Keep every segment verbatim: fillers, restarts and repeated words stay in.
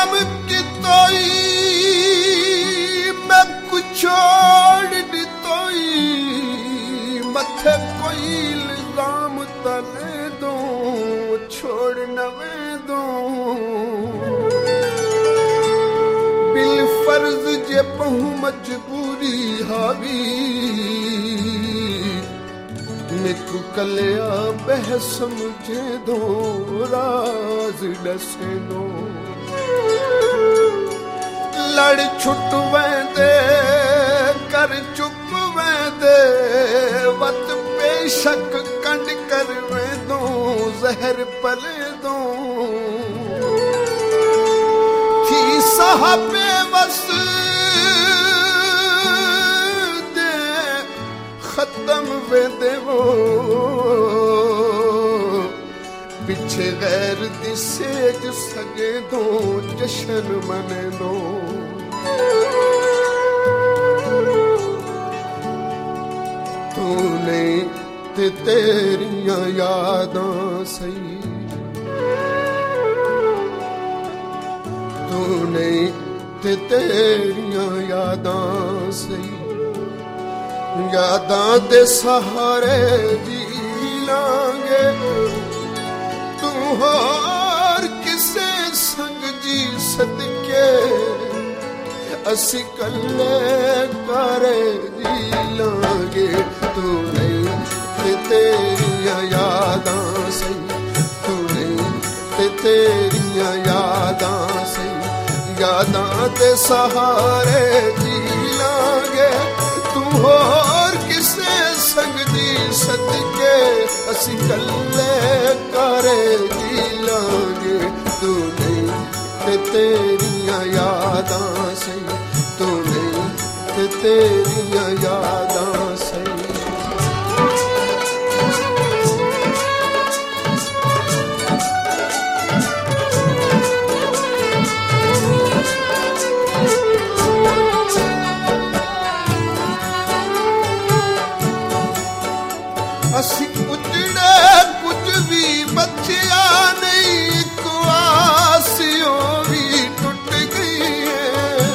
काम की तोई मैं कुछ छोड़ दी तोई मथे कोई इल्जाम तले दो छोड़ नवे दो बिल फर्ज जे पहू मजबूरी हावी मेकू कलिया बहस मुझे दो राज दसे दो लड़ छुट वेंदे कर चुप वेंदे वत बेशक कंड कर वेंदो जहर पले दो थी साहबे वस दे खत्म वेंदे वो पिछे गैर दिसे जो सगे दो जशन मने दो तू नहीं ते तेरियां यादां सही तू नहीं ते तेरियां यादां सही यादां दे सहारे जी लांगे तू होर किसे संग जी सदके असी कल्ले करे जी लांगे तू नहीं ते तेरियां यादां सही तू नहीं ते तेरियां यादां सही यादां दे सहारे जी लांगे तू होर किसे संग दी सदके असी कल्ले करे जी लांगे तू नहीं ते तेरियां यादां सही तू नहीं ते तेरियां यादां सही असी उजड़े कुछ भी बचिया नहीं एक आसियों भी टूट गई है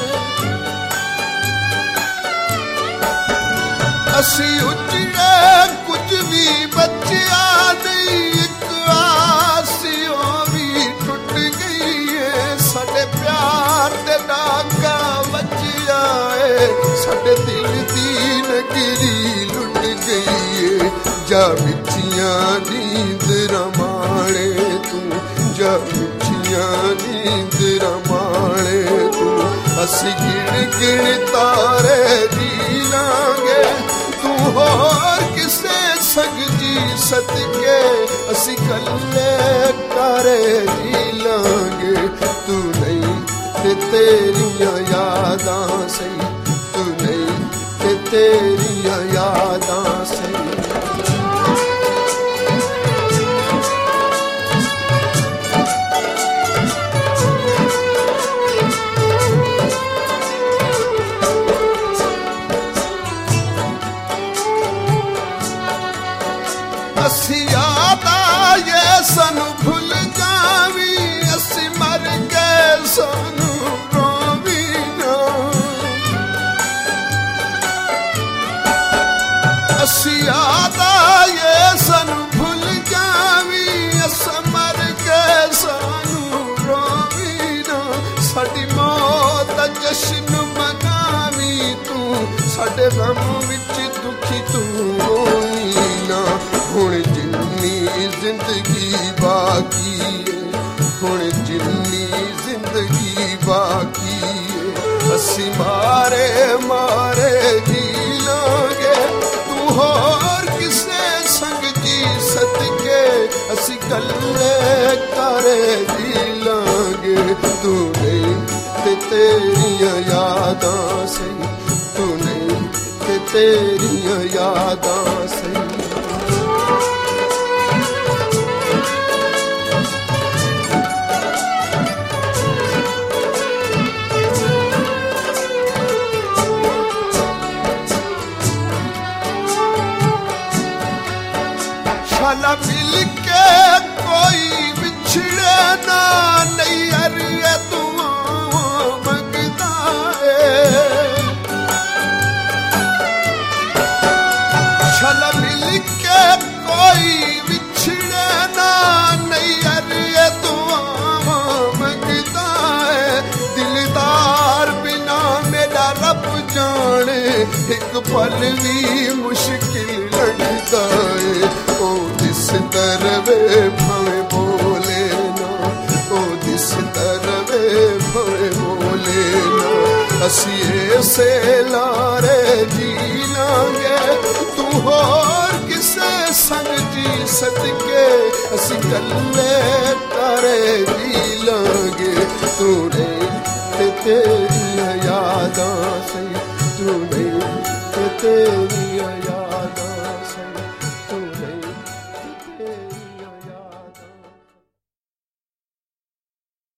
असी उजड़े कुछ भी बचिया नहीं एक आसियों भी टूट गई है साडे प्यार दे डाका बचिया है साडे दिल दी नगरी लुट गई है जा मिठियां नींद रमाणे तू जा मिठियां नींद रमाणे तू असी गिण गिण तारे जी लांगे तू होर किसे संग जी सदके असी कल्ले करे जी लांगे तू नहीं ते तेरियां यादां सही तू नहीं ते तेरियां यादां सही असी याद आए सानू भुल जावी असी मर गए सानू रोवी ना असी याद आए सानू भुल जावी असी मर गए सानू रोवी ना साडी मौत दा जश्न मनावी तू साडे गम विच दुखी तू रोवी ना हुण जिन्नी जिंदगी बाकी है हुण जिन्नी जिंदगी बाकी है असी मारे मारे जी लांगे तू होर किसे संग जी सदके असी कल्ले करे जी लांगे तू नहीं ते तेरियां यादां सही तू नहीं ते तेरियां यादां सही शाला मिल के कोई बिछड़े ना नहीं अरे तू पल भी मुश्किल लगता है ओ दिस तरवे भावे बोले ना ओ दिस तरवे भावे बोले ना असी ऐसे लारे जी लांगे तू होर किसे संग जी सदके असी कल्ले तारे जी लांगे तू नहीं ते तेरी यादां से तू नहीं ते तेरी